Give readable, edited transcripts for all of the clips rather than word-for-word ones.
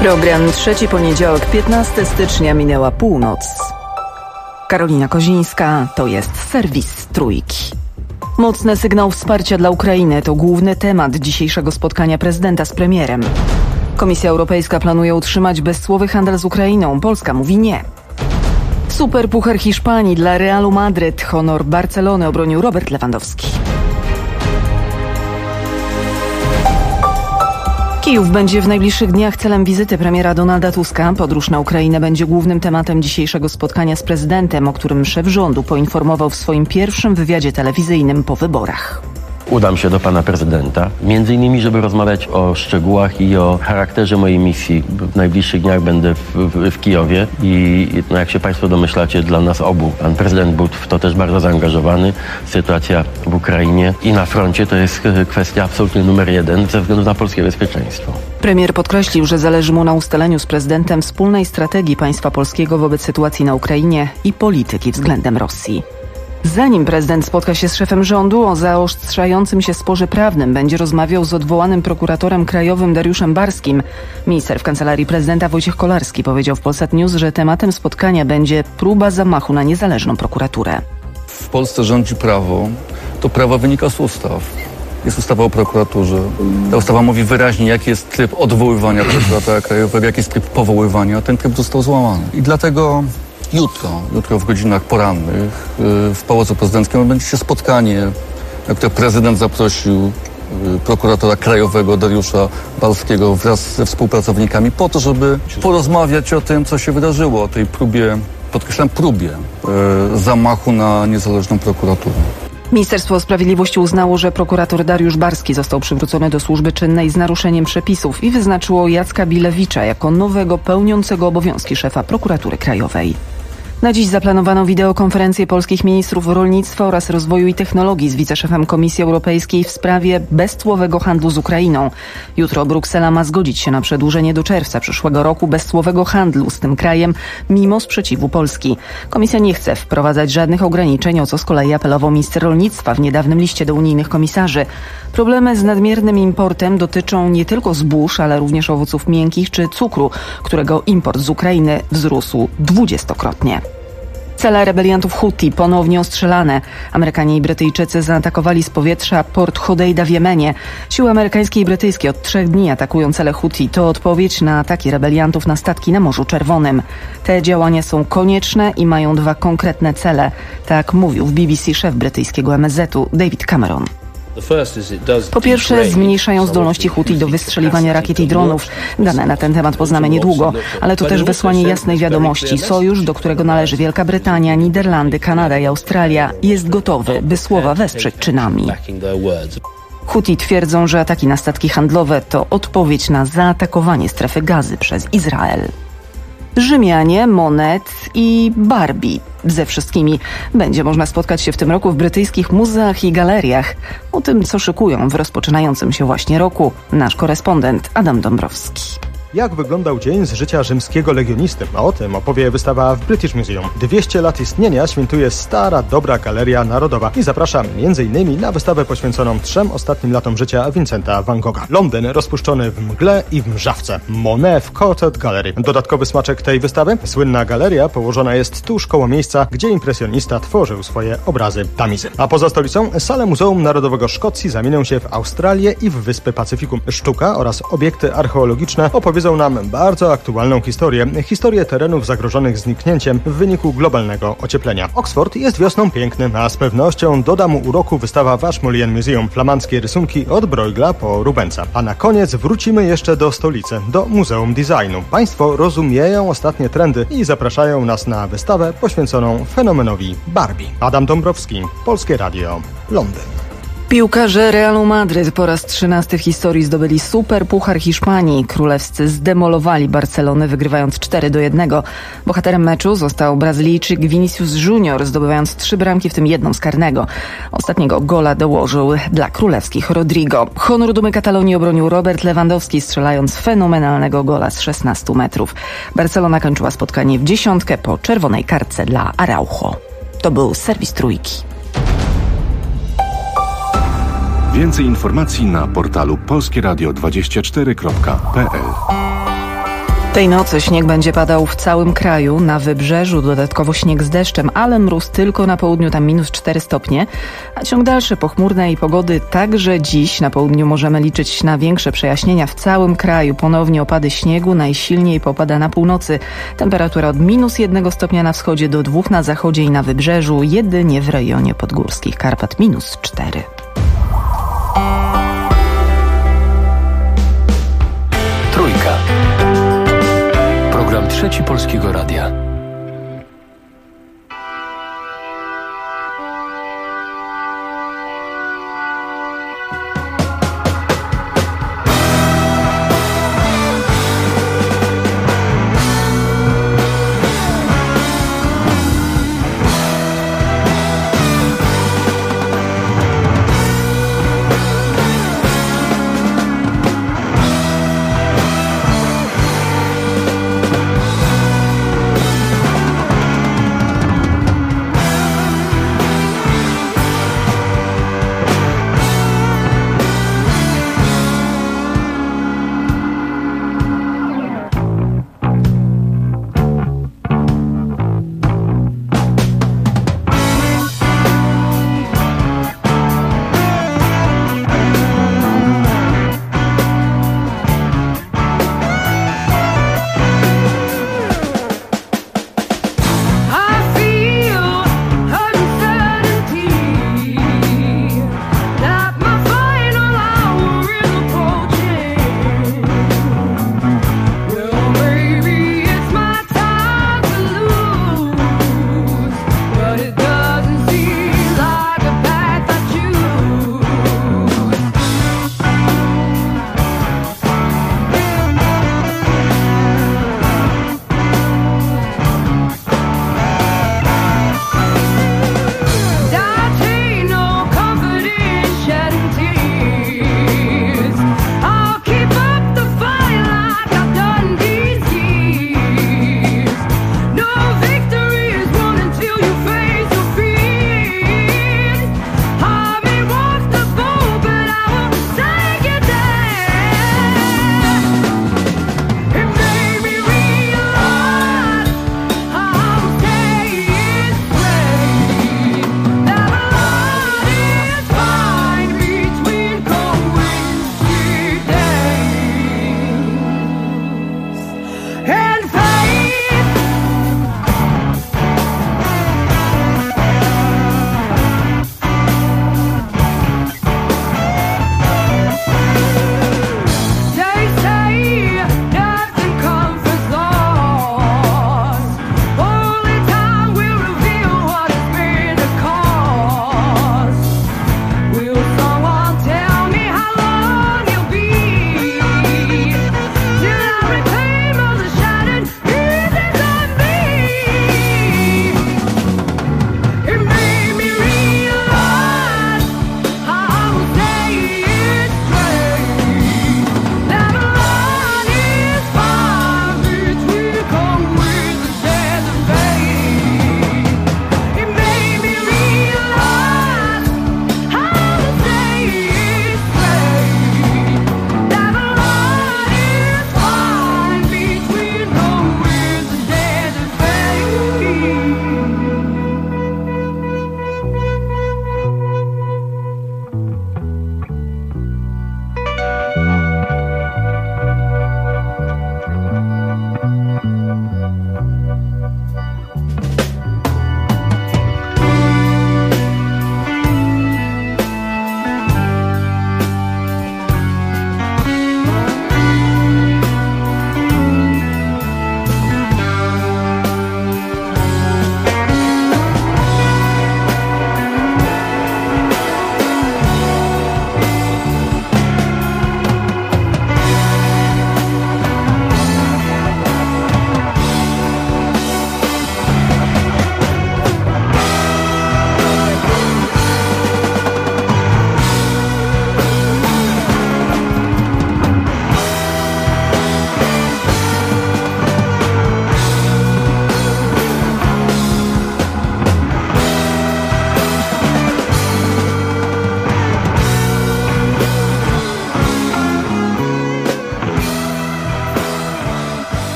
Program Trzeci Poniedziałek, 15 stycznia, minęła północ. Karolina Kozińska, to jest serwis Trójki. Mocny sygnał wsparcia dla Ukrainy to główny temat dzisiejszego spotkania prezydenta z premierem. Komisja Europejska planuje utrzymać bezcłowy handel z Ukrainą. Polska mówi nie. Superpuchar Hiszpanii dla Realu Madryt. Honor Barcelony obronił Robert Lewandowski. Kijów będzie w najbliższych dniach celem wizyty premiera Donalda Tuska. Podróż na Ukrainę będzie głównym tematem dzisiejszego spotkania z prezydentem, o którym szef rządu poinformował w swoim pierwszym wywiadzie telewizyjnym po wyborach. Udam się do pana prezydenta, między innymi, żeby rozmawiać o szczegółach i o charakterze mojej misji. W najbliższych dniach będę w Kijowie i jak się państwo domyślacie, dla nas obu, pan prezydent był w to też bardzo zaangażowany. Sytuacja w Ukrainie i na froncie to jest kwestia absolutnie numer jeden ze względu na polskie bezpieczeństwo. Premier podkreślił, że zależy mu na ustaleniu z prezydentem wspólnej strategii państwa polskiego wobec sytuacji na Ukrainie i polityki względem Rosji. Zanim prezydent spotka się z szefem rządu, o zaostrzającym się sporze prawnym będzie rozmawiał z odwołanym prokuratorem krajowym Dariuszem Barskim. Minister w Kancelarii Prezydenta Wojciech Kolarski powiedział w Polsat News, że tematem spotkania będzie próba zamachu na niezależną prokuraturę. W Polsce rządzi prawo. To prawo wynika z ustaw. Jest ustawa o prokuraturze. Ta ustawa mówi wyraźnie, jaki jest tryb odwoływania prokuratora krajowego, jaki jest tryb powoływania, a ten tryb został złamany. I dlatego jutro w godzinach porannych w Pałacu Prezydenckim odbędzie się spotkanie, na które prezydent zaprosił prokuratora krajowego Dariusza Barskiego wraz ze współpracownikami po to, żeby porozmawiać o tym, co się wydarzyło, o tej próbie, podkreślam próbie, zamachu na niezależną prokuraturę. Ministerstwo Sprawiedliwości uznało, że prokurator Dariusz Barski został przywrócony do służby czynnej z naruszeniem przepisów i wyznaczyło Jacka Bilewicza jako nowego pełniącego obowiązki szefa prokuratury krajowej. Na dziś zaplanowano wideokonferencję polskich ministrów rolnictwa oraz rozwoju i technologii z wiceszefem Komisji Europejskiej w sprawie bezcłowego handlu z Ukrainą. Jutro Bruksela ma zgodzić się na przedłużenie do czerwca przyszłego roku bezcłowego handlu z tym krajem mimo sprzeciwu Polski. Komisja nie chce wprowadzać żadnych ograniczeń, o co z kolei apelował minister rolnictwa w niedawnym liście do unijnych komisarzy. Problemy z nadmiernym importem dotyczą nie tylko zbóż, ale również owoców miękkich czy cukru, którego import z Ukrainy wzrósł 20-krotnie. Cele rebeliantów Huti ponownie ostrzelane. Amerykanie i Brytyjczycy zaatakowali z powietrza port Hodejda w Jemenie. Siły amerykańskie i brytyjskie od 3 dni atakują cele Huti. To odpowiedź na ataki rebeliantów na statki na Morzu Czerwonym. Te działania są konieczne i mają 2 konkretne cele. Tak mówił w BBC szef brytyjskiego MSZ-u David Cameron. Po pierwsze, zmniejszają zdolności Huti do wystrzeliwania rakiet i dronów. Dane na ten temat poznamy niedługo, ale to też wysłanie jasnej wiadomości. Sojusz, do którego należy Wielka Brytania, Niderlandy, Kanada i Australia, jest gotowy, by słowa wesprzeć czynami. Huti twierdzą, że ataki na statki handlowe to odpowiedź na zaatakowanie strefy Gazy przez Izrael. Rzymianie, Monet i Barbie. Ze wszystkimi będzie można spotkać się w tym roku w brytyjskich muzeach i galeriach. O tym, co szykują w rozpoczynającym się właśnie roku, nasz korespondent Adam Dąbrowski. Jak wyglądał dzień z życia rzymskiego legionisty? O tym opowie wystawa w British Museum. 200 lat istnienia świętuje stara, dobra Galeria Narodowa i zaprasza m.in. na wystawę poświęconą 3 ostatnim latom życia Vincenta van Gogha. Londyn rozpuszczony w mgle i w mrzawce. Monet w Courtauld Gallery. Dodatkowy smaczek tej wystawy? Słynna galeria położona jest tuż koło miejsca, gdzie impresjonista tworzył swoje obrazy tamizy. A poza stolicą sale Muzeum Narodowego Szkocji zamienią się w Australię i w Wyspy Pacyfiku. Sztuka oraz obiekty archeologiczne opowiedzą nam bardzo aktualną historię terenów zagrożonych zniknięciem w wyniku globalnego ocieplenia. Oxford jest wiosną pięknym, a z pewnością doda mu uroku wystawa w Ashmolean Museum. Flamandzkie rysunki od Bruegela po Rubensa. A na koniec wrócimy jeszcze do stolicy, do Muzeum Designu. Państwo rozumieją ostatnie trendy i zapraszają nas na wystawę poświęconą fenomenowi Barbie. Adam Dąbrowski, Polskie Radio, Londyn. Piłkarze Realu Madryt po raz 13 w historii zdobyli Superpuchar Hiszpanii. Królewscy zdemolowali Barcelonę, wygrywając 4-1. Bohaterem meczu został Brazylijczyk Vinicius Junior, zdobywając 3 bramki, w tym 1 z karnego. Ostatniego gola dołożył dla królewskich Rodrigo. Honor dumy Katalonii obronił Robert Lewandowski, strzelając fenomenalnego gola z 16 metrów. Barcelona kończyła spotkanie w 10 po czerwonej kartce dla Araujo. To był serwis Trójki. Więcej informacji na portalu polskieradio24.pl. Tej nocy śnieg będzie padał w całym kraju, na wybrzeżu dodatkowo śnieg z deszczem, ale mróz tylko na południu, tam -4 stopnie, a ciąg dalszy pochmurnej pogody także dziś. Na południu możemy liczyć na większe przejaśnienia w całym kraju. Ponownie opady śniegu, najsilniej popada na północy. Temperatura od -1 stopnia na wschodzie do 2 na zachodzie i na wybrzeżu, jedynie w rejonie podgórskich Karpat -4. Trójka. Program Trzeci Polskiego Radia.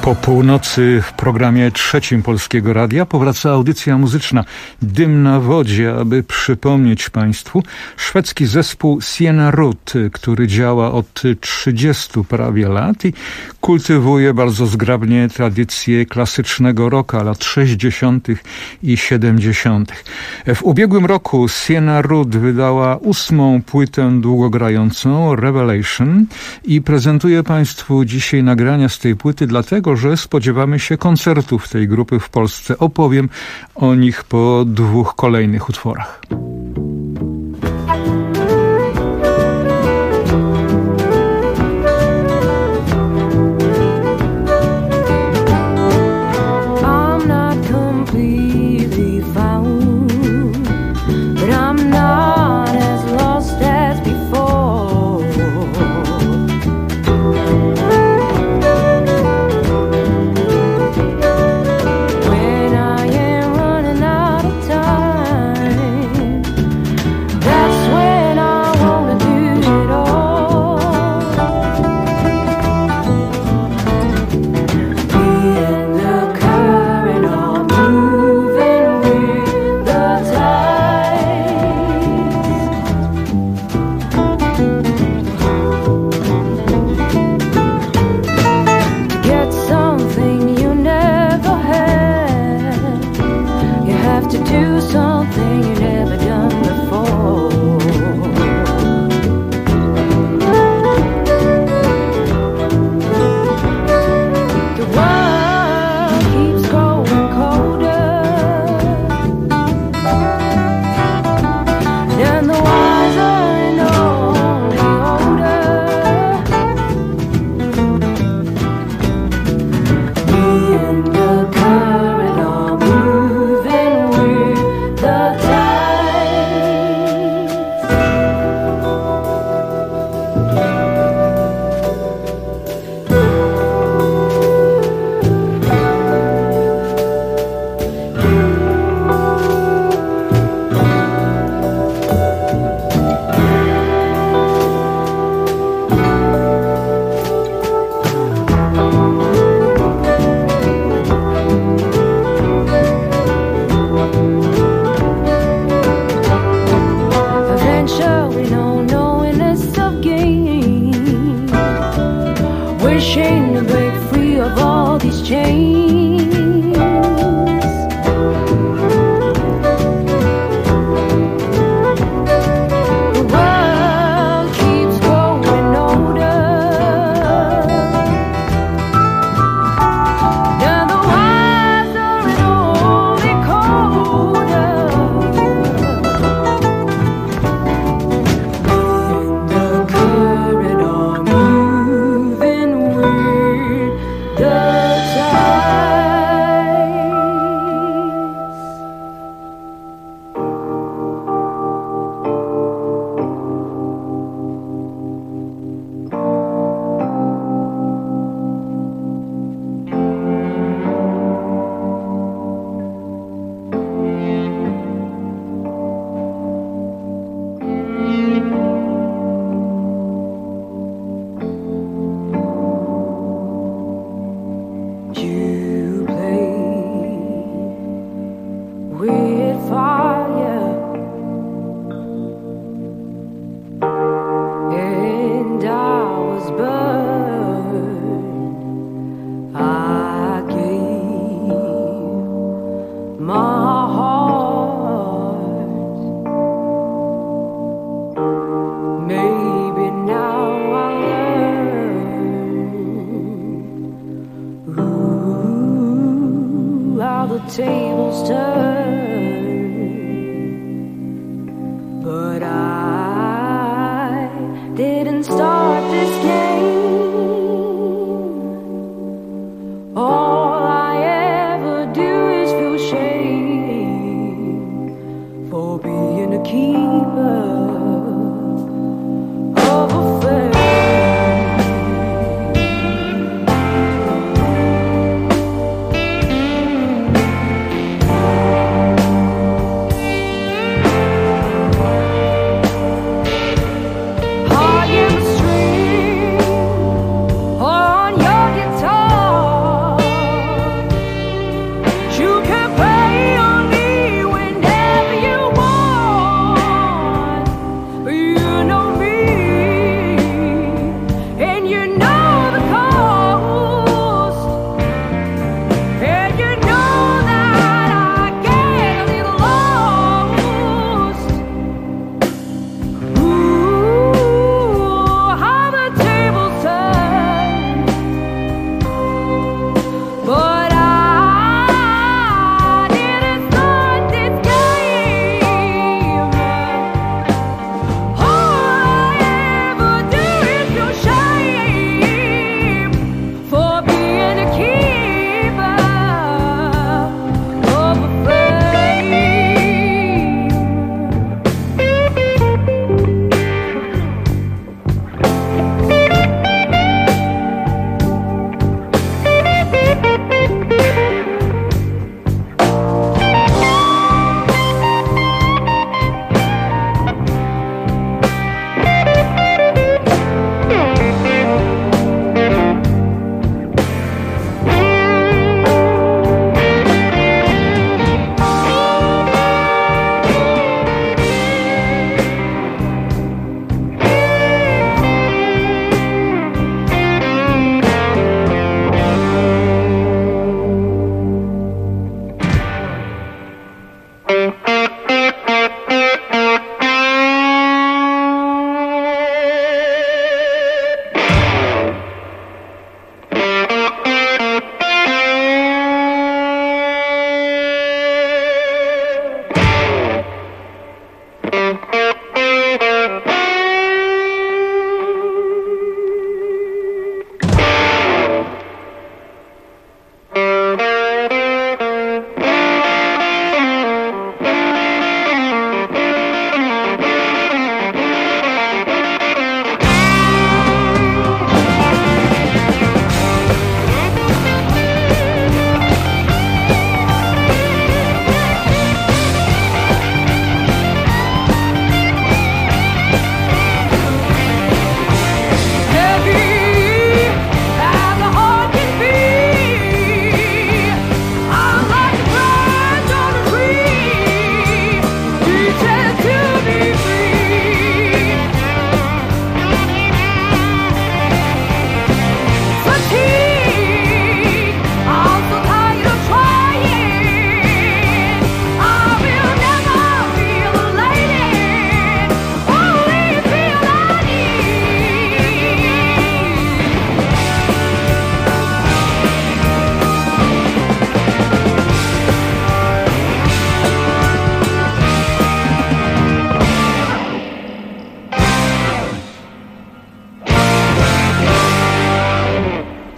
Po północy w programie trzecim Polskiego Radia powraca audycja muzyczna Dym na wodzie, aby przypomnieć Państwu szwedzki zespół Siena Rud, który działa od 30 prawie lat i kultywuje bardzo zgrabnie tradycję klasycznego rocka lat 60. i 70. W ubiegłym roku Siena Rud wydała 8. płytę długogrającą Revelation i prezentuję Państwu dzisiaj nagrania z tej płyty, dlatego że spodziewamy się koncertów tej grupy w Polsce. Opowiem o nich po 2 kolejnych utworach.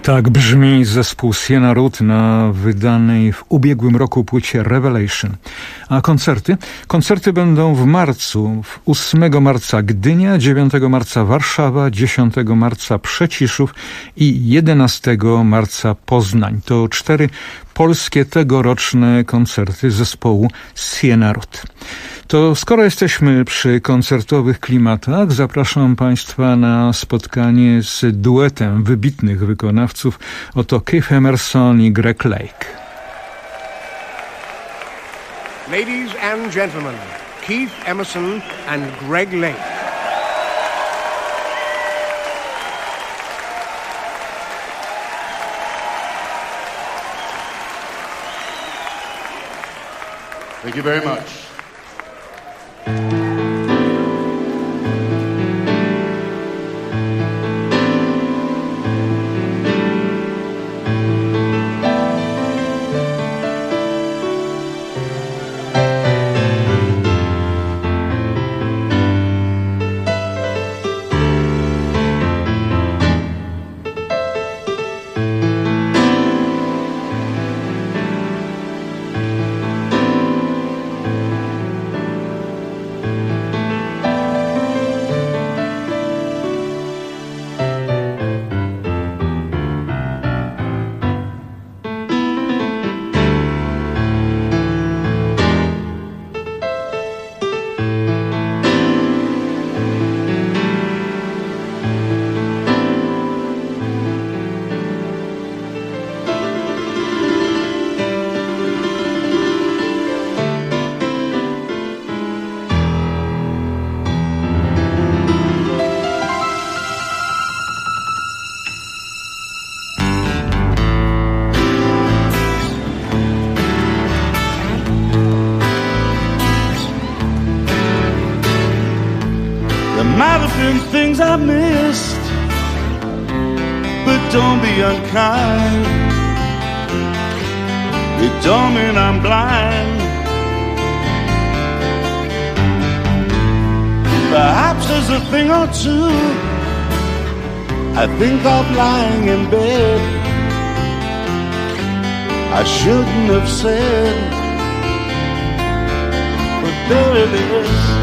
Tak brzmi zespół Siena Root na wydanej w ubiegłym roku płycie Revelation. A koncerty? Koncerty będą w marcu. 8 marca Gdynia, 9 marca Warszawa, 10 marca Przeciszów i 11 marca Poznań. To 4 polskie tegoroczne koncerty zespołu Siena Root. To skoro jesteśmy przy koncertowych klimatach, zapraszam Państwa na spotkanie z duetem wybitnych wykonawców. Oto Keith Emerson i Greg Lake. Ladies and gentlemen, Keith Emerson and Greg Lake. Thank you very much. Things I missed, but don't be unkind. It don't mean I'm blind. Perhaps there's a thing or two I think of lying in bed I shouldn't have said, but there it is.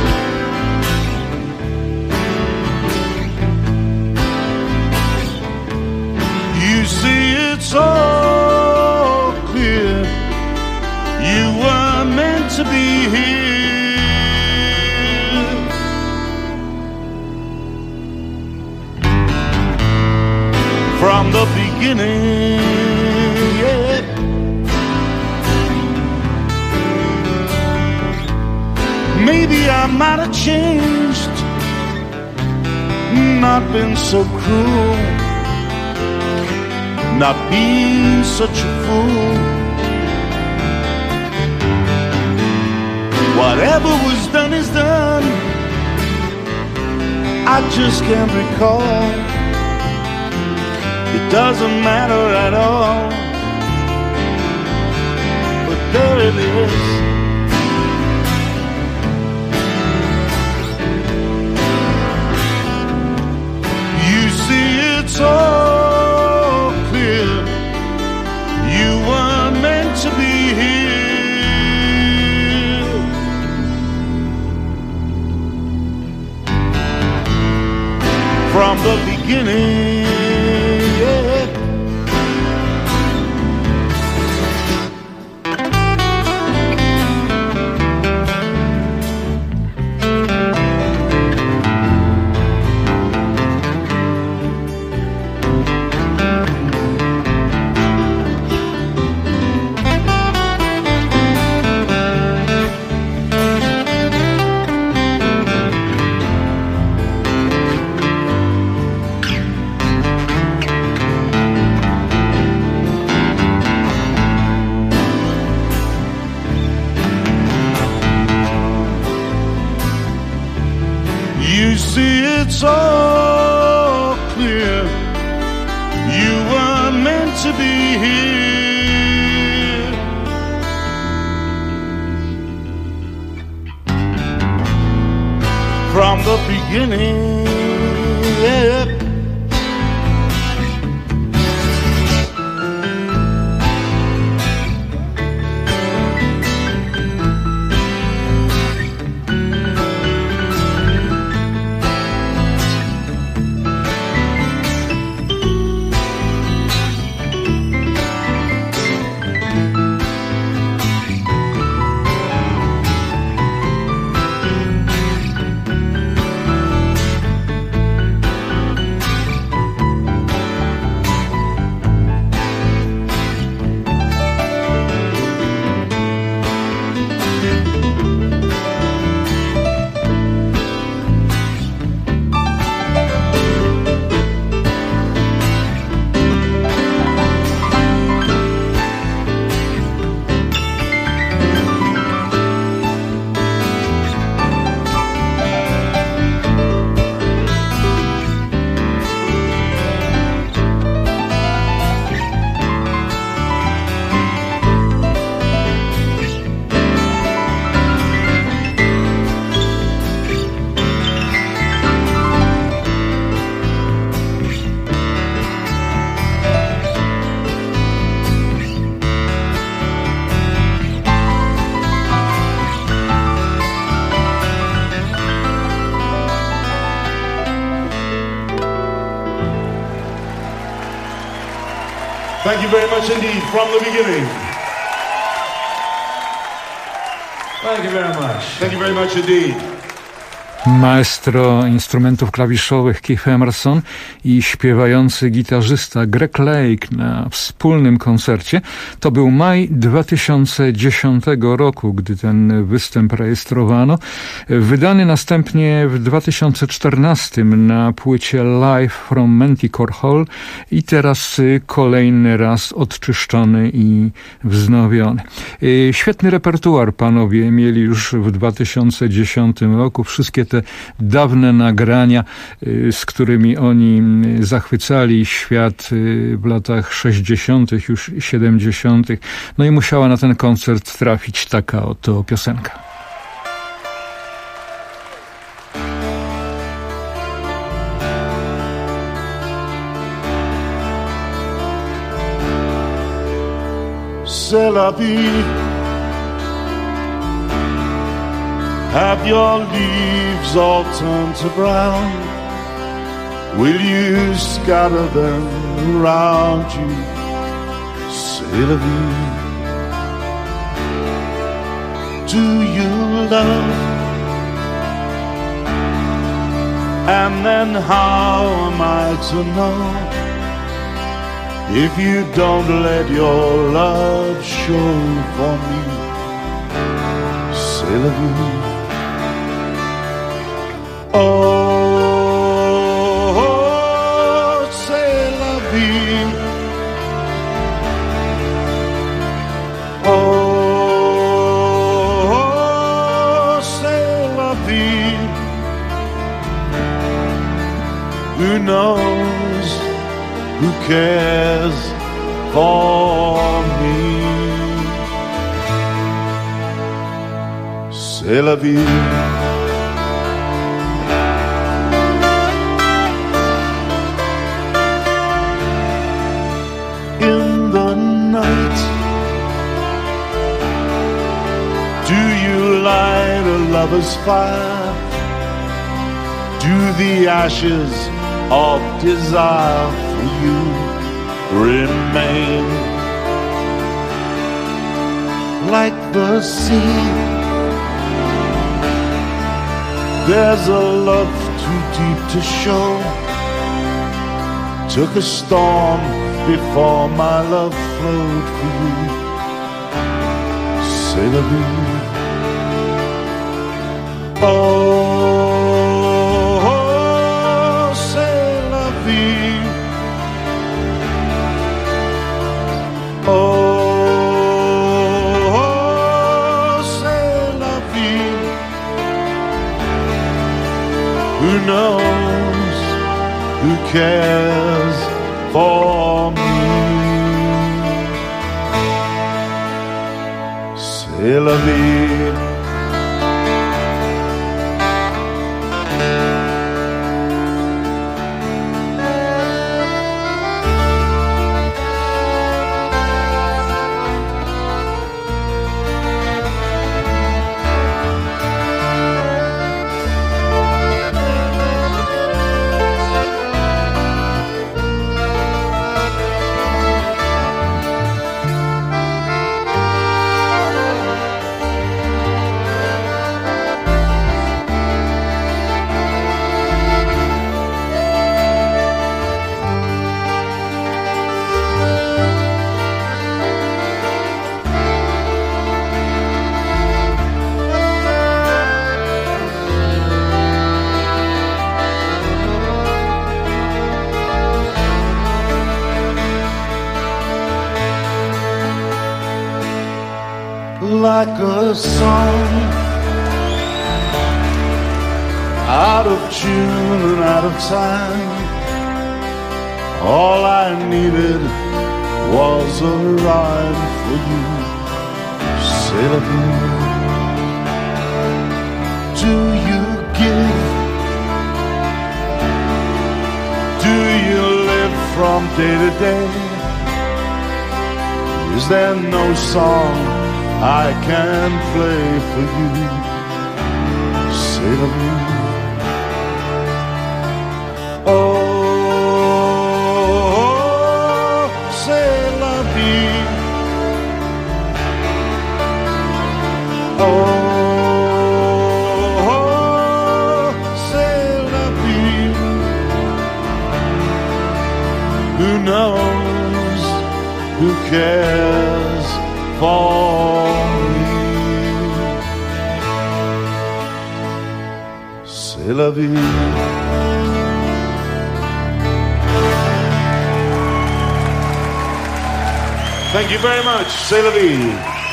See, it's all clear. You were meant to be here. From the beginning, yeah. Maybe I might have changed, not been so cruel, not be such a fool. Whatever was done is done. I just can't recall. It doesn't matter at all. But there it is. You see, it's all clear. You were meant to be here. From the beginning, yeah. It's all clear. You were meant to be here. From the beginning, yeah. Thank you very much indeed from the beginning. Thank you very much. Thank you very much indeed. Maestro instrumentów klawiszowych Keith Emerson i śpiewający gitarzysta Greg Lake na wspólnym koncercie. To był maj 2010 roku, gdy ten występ rejestrowano. Wydany następnie w 2014 na płycie Live from Manticore Hall i teraz kolejny raz odczyszczony i wznowiony. Świetny repertuar panowie mieli już w 2010 roku. Wszystkie te dawne nagrania, z którymi oni zachwycali świat w latach 60., już 70. No i musiała na ten koncert trafić taka oto piosenka. C'est la vie. Have your leaves all turned to brown? Will you scatter them around you? C'est la vie. Do you love? And then how am I to know if you don't let your love show for me? C'est la vie. Oh, c'est la vie. Oh, c'est la vie. Who knows, who cares for me? C'est la vie. Light a lover's fire? Do the ashes of desire for you remain? Like the sea, there's a love too deep to show. Took a storm before my love flowed for you. C'est la vie. Oh, c'est la vie. Oh, c'est la vie. Who knows, who cares for me? C'est la vie. Like a song, out of tune and out of time. All I needed was a rhyme for you. C'est la vie. Do you give? Do you live from day to day? Is there no song I can play for you? C'est la vie. Oh, c'est la Who knows? Who cares for me? C'est la vie. Thank you very much. C'est la vie.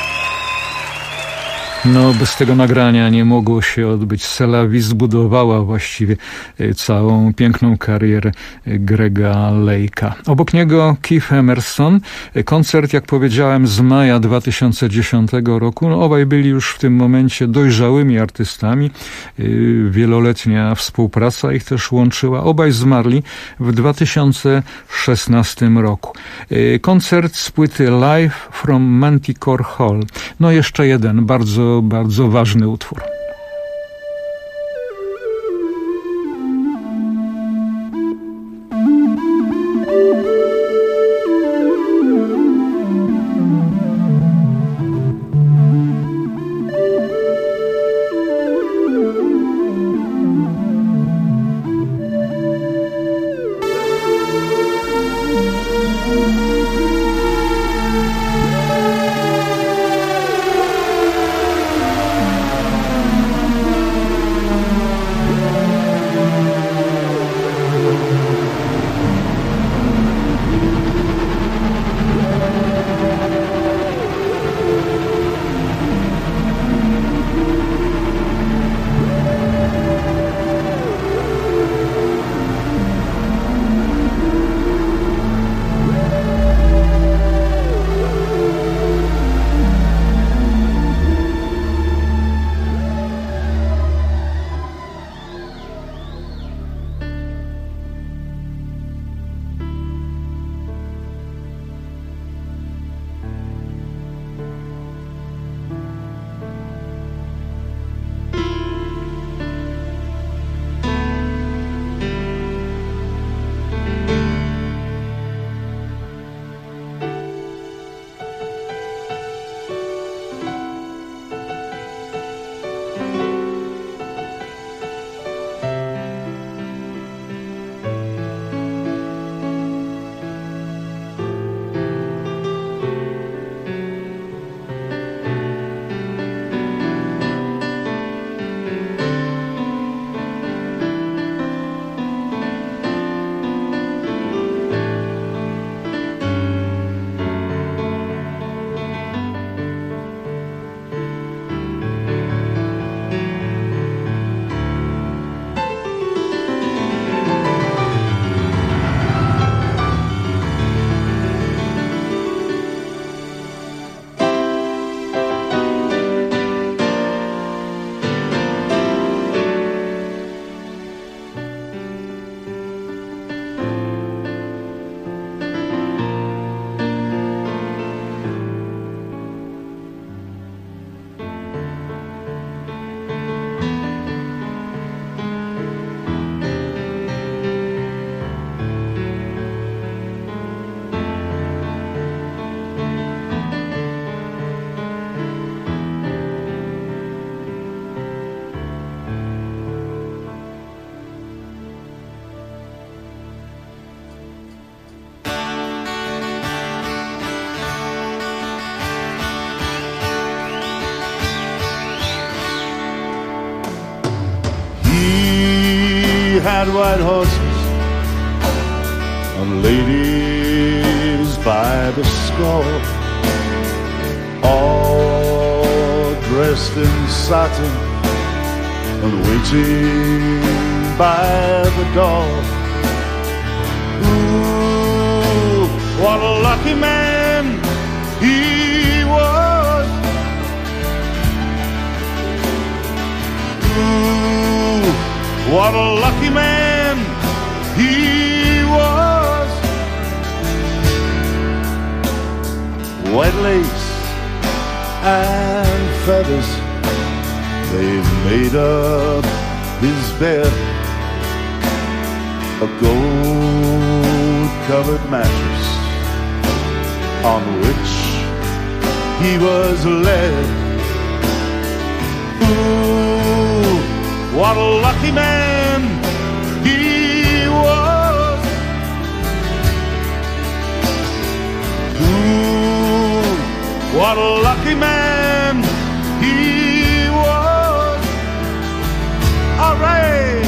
No, bez tego nagrania nie mogło się odbyć. C'est la vie zbudowała właściwie całą piękną karierę Grega Lake'a. Obok niego Keith Emerson. Koncert, jak powiedziałem, z maja 2010 roku. No, obaj byli już w tym momencie dojrzałymi artystami. Wieloletnia współpraca ich też łączyła. Obaj zmarli w 2016 roku. Koncert z płyty Live from Manticore Hall. No jeszcze jeden bardzo ważny utwór. Had white horses and ladies by the score, all dressed in satin and waiting by the door. Ooh, what a lucky man he was. Ooh, what a lucky man he was. White lace and feathers, they've made up his bed. A gold-covered mattress on which he was led. Ooh, what a lucky man he was. lucky man he was. All right.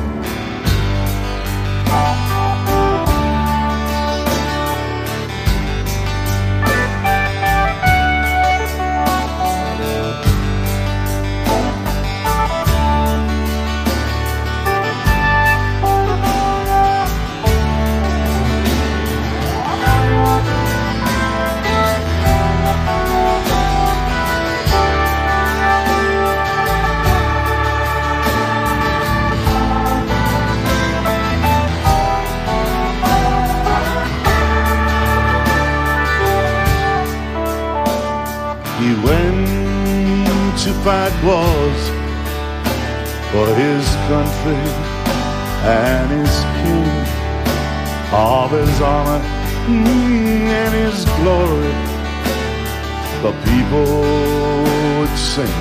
He went to fight wars for his country and his king, of his honor and his glory. The people would sing.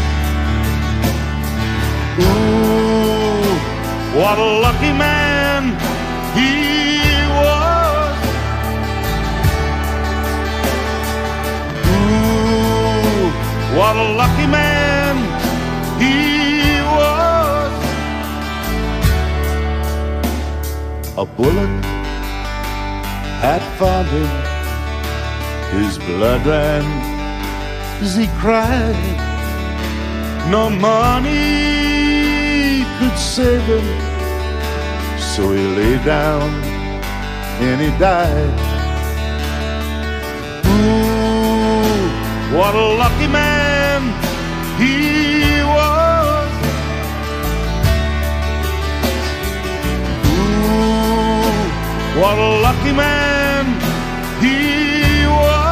Ooh, what a lucky man he was. Ooh, what a lucky man he was. A bullet had found him. His blood ran as he cried. No money could save him, so he lay down and he died. Ooh, what a lucky man he was. Ooh, what a lucky man he was.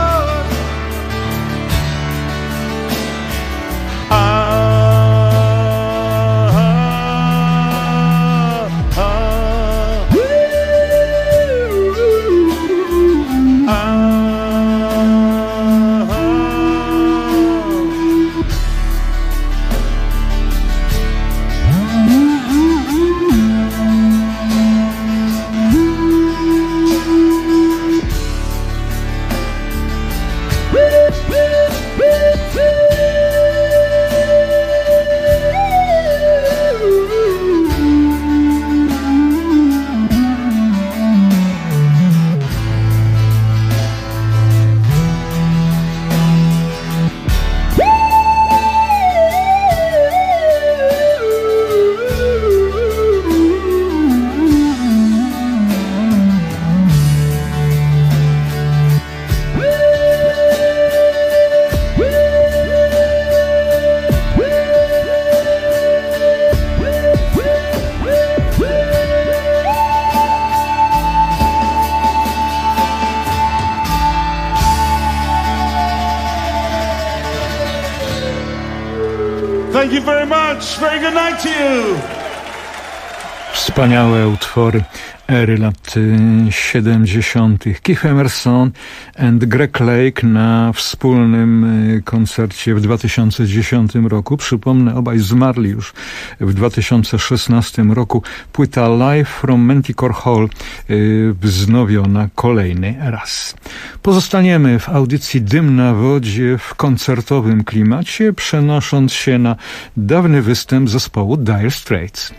Thank you very much. Very good night to you. Wspaniałe utwory ery lat 70. Keith Emerson and Greg Lake na wspólnym koncercie w 2010 roku. Przypomnę, obaj zmarli już w 2016 roku. Płyta Live from Manticore Hall wznowiona kolejny raz. Pozostaniemy w audycji Dym na wodzie w koncertowym klimacie, przenosząc się na dawny występ zespołu Dire Straits.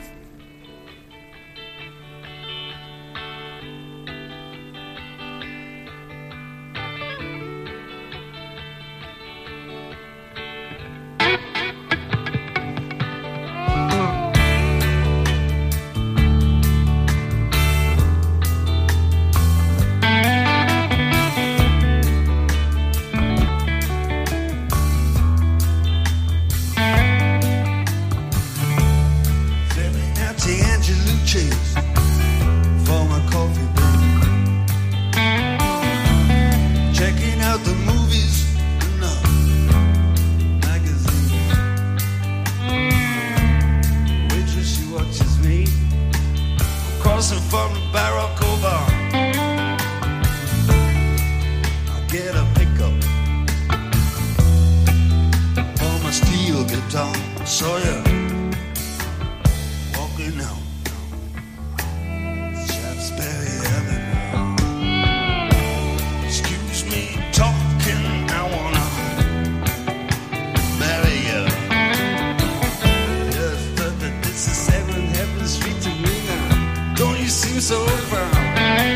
you seem so proud.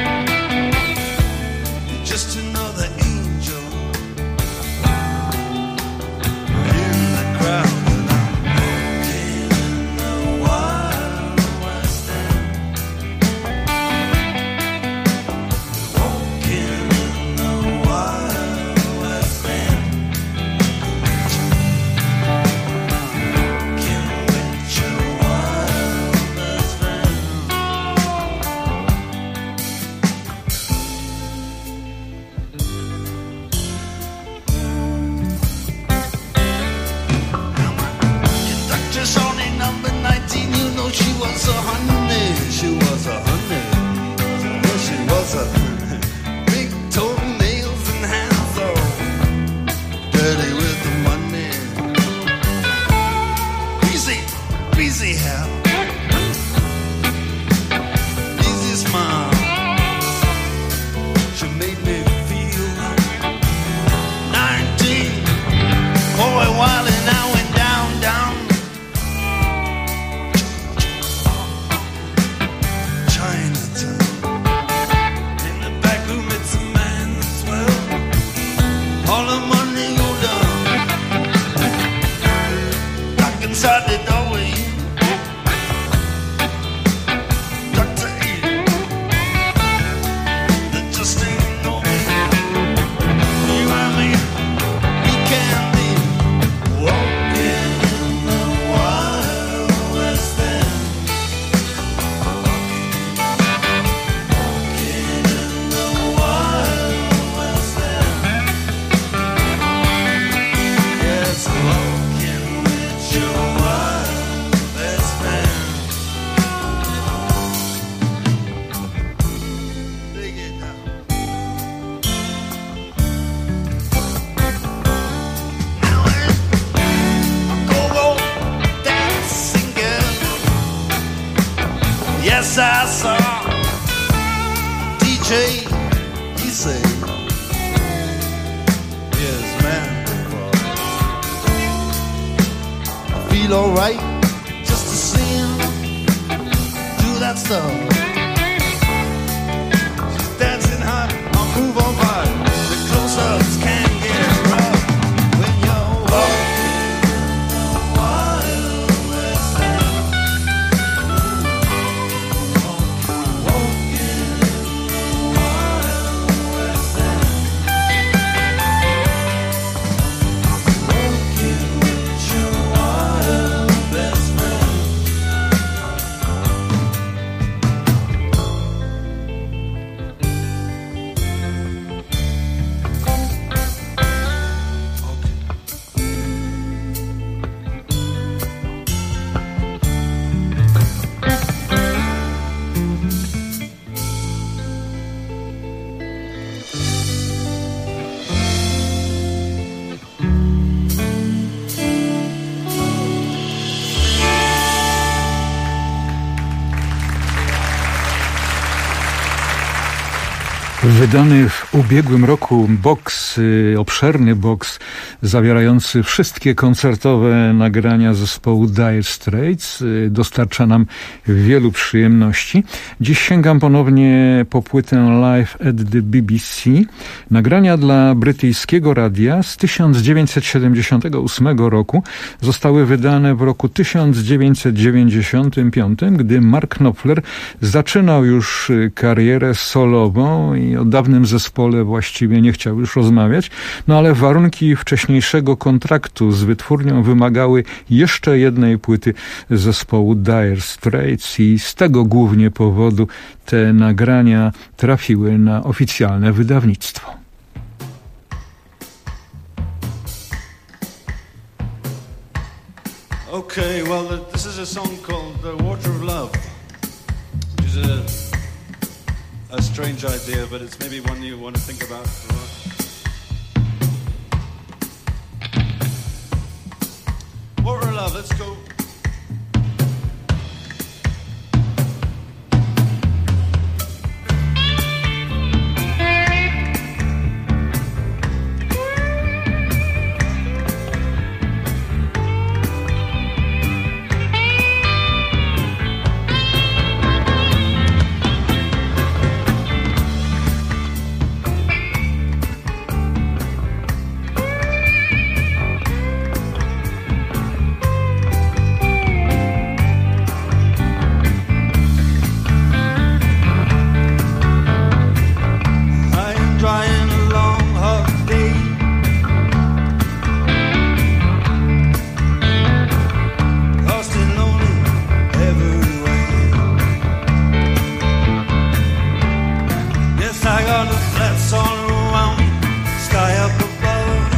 You're just another angel in the crowd. And I'm walking in the wild west end. Walking in the wild west end. Walking with your wild best friend. Conductor's only number 19, you know she was a honey. She was a honey. Yeah, she was a big toenails and hands all dirty with the money. Greasy, greasy hair. Easy smile. She made me feel 19. For a while and I went down, down Chinatown. In the back room it's a man swell. All the money go down. Back inside the doorway. Dr. E. There just ain't no way. You and me, we can be walking in the wild west end. Walking in the wild west end. Yes, walking with your wild best friend. Dig it now. Now it's go-go dancing girl. Yes, I saw DJ, he say, yes, man, I feel alright just to see him do that stuff. She's dancing hot, I'll move on by. The close-ups can get rough when you're walking the wild west end. Walking in the wild west end. Walking with your wild best friend. Wydany w ubiegłym roku boks, obszerny boks zawierający wszystkie koncertowe nagrania zespołu Dire Straits dostarcza nam wielu przyjemności. Dziś sięgam ponownie po płytę Live at the BBC. Nagrania dla brytyjskiego radia z 1978 roku zostały wydane w roku 1995, gdy Mark Knopfler zaczynał już karierę solową i o dawnym zespole właściwie nie chciał już rozmawiać, no ale warunki wcześniejszego kontraktu z wytwórnią wymagały jeszcze jednej płyty zespołu Dire Straits i z tego głównie powodu te nagrania trafiły na oficjalne wydawnictwo. Okay, well, this is a song called The Water of Love, which is a strange idea, but it's maybe one you want to think about. Water of Love, let's go. scarlet flats all around me, sky up above.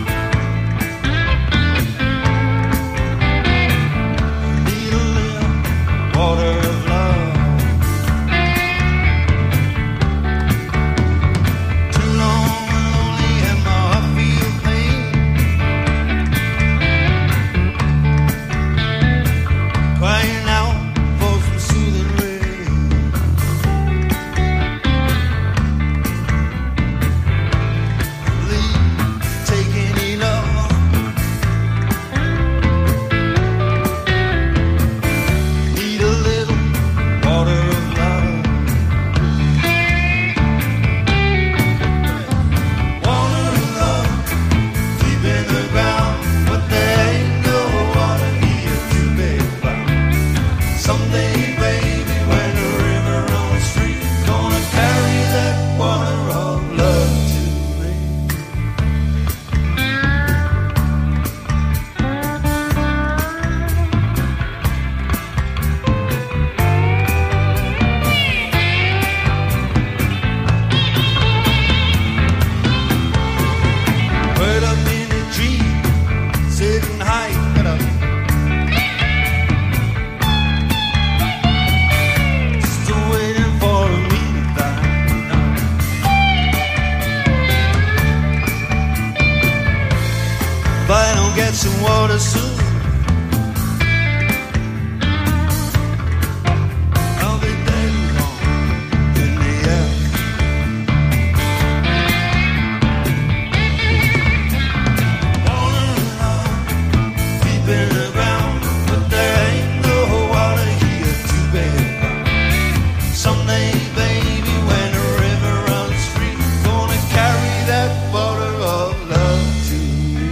Need a little water of love. Too long and lonely and my heart feels pain. Crying out for some soothing rain. Leave, taking it all. Need a little water of love. Water of love, deep in the ground, but there ain't no water here to be found. Someday, baby, when the river runs free, gonna carry that water of love to me. Put up in a tree, sitting high, but up. Still waiting for me to die. If I don't get some water soon, I'll be dead and gone in the air. Water and love, deep in the ground, but there ain't no water here to be found. Someday, baby, when the river runs free, gonna carry that water of love to me.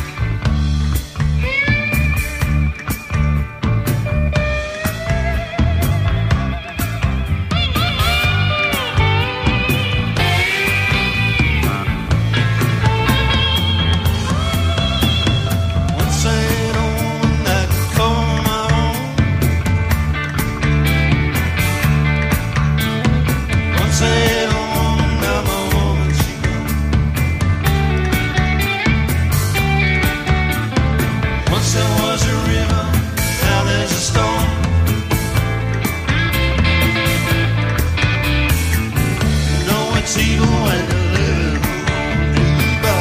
Once I had a woman that could call my own. Once I had a woman, now my woman she gone. Once there was a river, now there's a storm. You know it's evil when you're living deeper.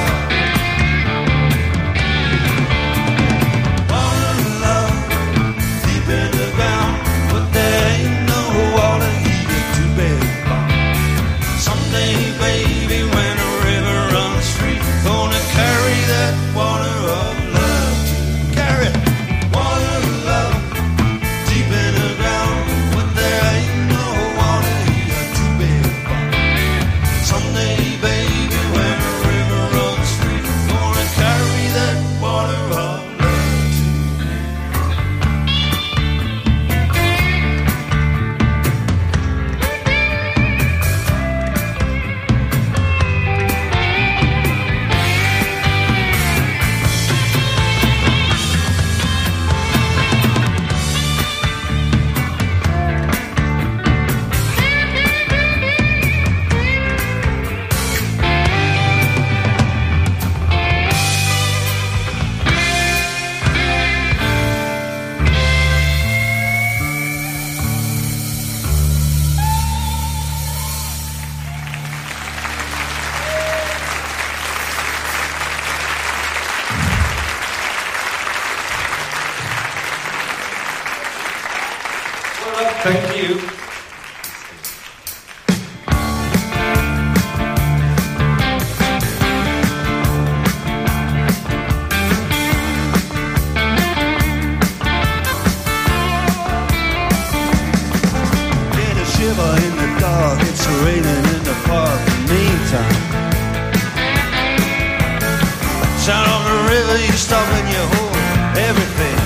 Water and love, deep in the ground, but there ain't no water here to be found. Someday, baby, when the river runs free, gonna carry that water of love to carry. Water of love, deep in the ground, but there ain't no water here to be found. Someday, baby, when the river runs free, gonna carry that water of love to Thank you. Get a shiver in the dark, it's raining in the park. Meantime, sound on the river, you stop and you hold everything.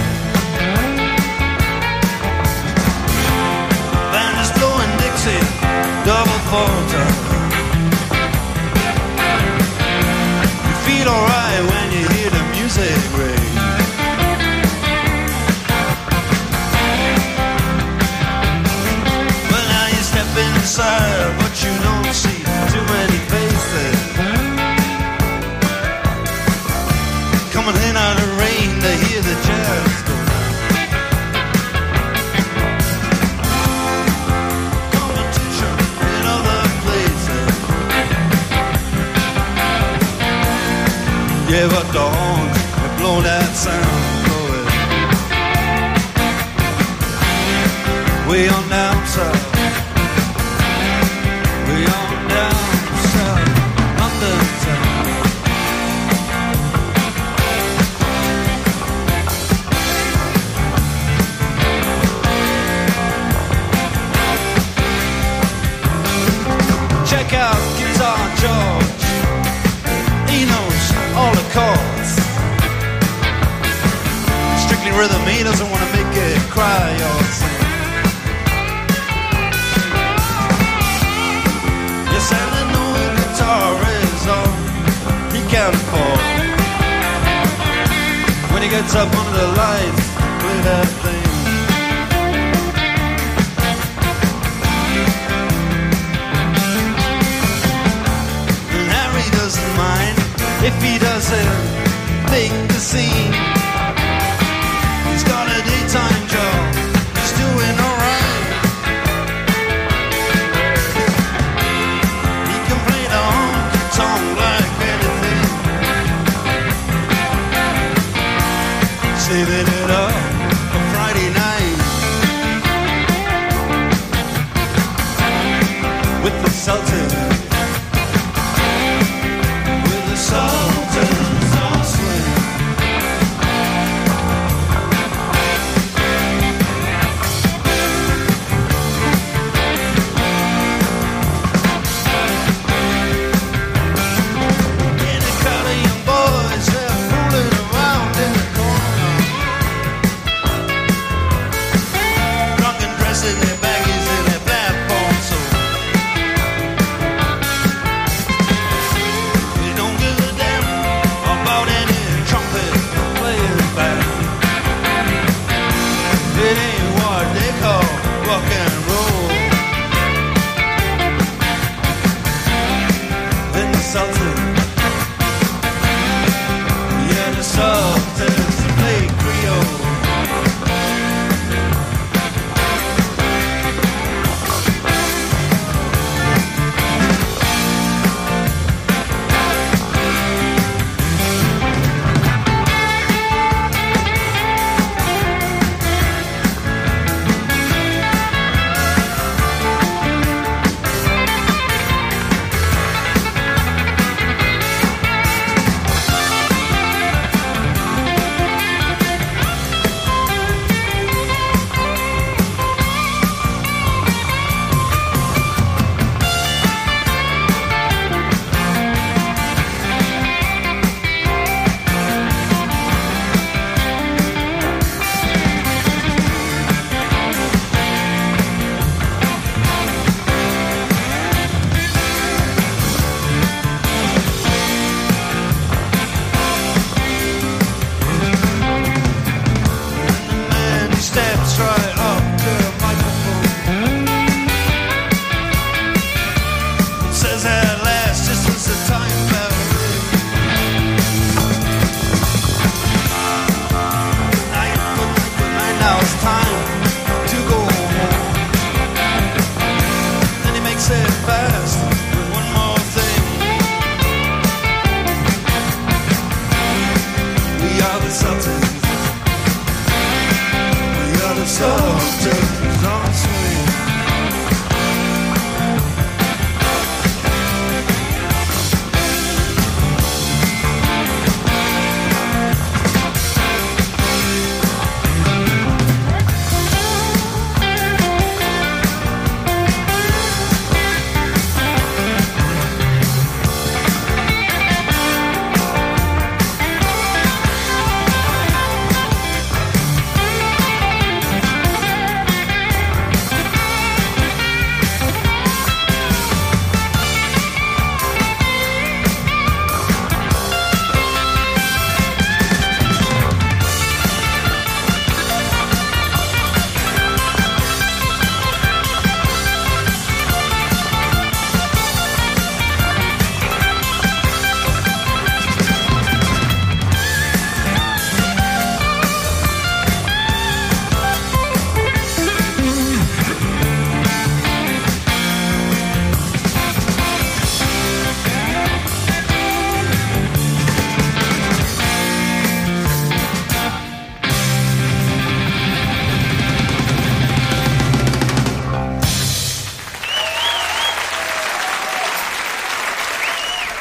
Band is blowing Dixie, double fall time. You feel alright when you hear the music ring. Well, now you step inside, but you don't see too many river dawn, and blow that sound, blow it. Way on down south, way on down south, London town. Check out Guitar George, he knows all the chords. Strictly rhythm, he doesn't want to make it cry or sing. Yes, and I know the guitar is all he can afford. When he gets up under the lights, play that thing. Doesn't mind if he doesn't make the scene. He's got a daytime job, he's doing alright. He can play the honky-tonk like anything, saving it up for Friday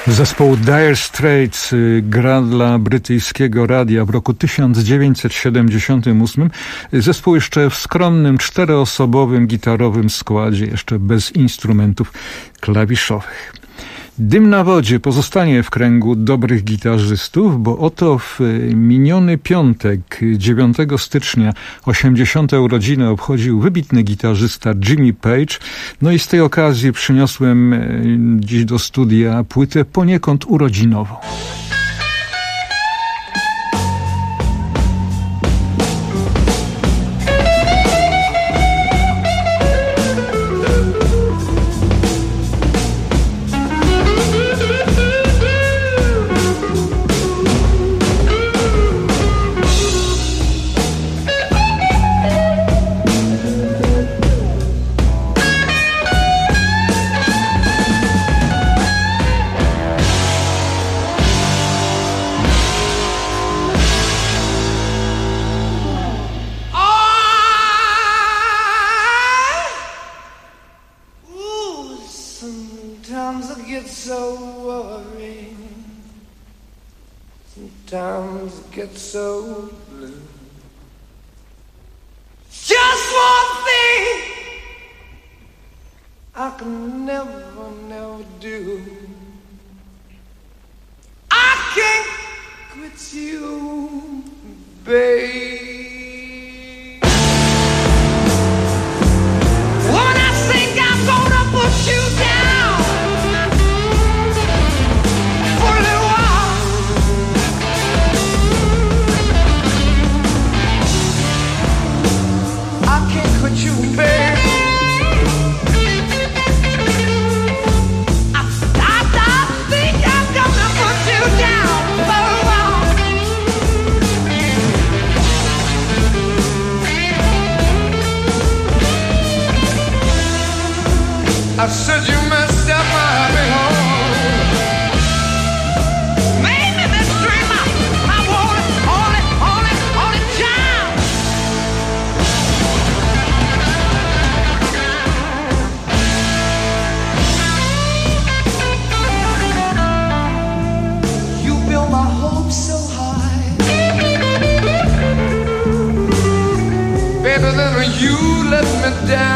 Zespół Dire Straits gra dla brytyjskiego radia w roku 1978. Zespół jeszcze w skromnym, 4-osobowym gitarowym składzie, jeszcze bez instrumentów klawiszowych. Dym na wodzie pozostanie w kręgu dobrych gitarzystów, bo oto w miniony piątek, 9 stycznia, 80. urodziny obchodził wybitny gitarzysta Jimmy Page. No i z tej okazji przyniosłem dziś do studia płytę poniekąd urodzinową. Sometimes it gets so blue. Just one thing I can never do. I can't quit you, babe. When I think I'm gonna put you down for a little while, I can't quit you, babe. I think I'm gonna put you down for a while. I said you messed up my happy home. Made me this dream. I want it, all it down. You built my hopes so high, baby, then you let me down.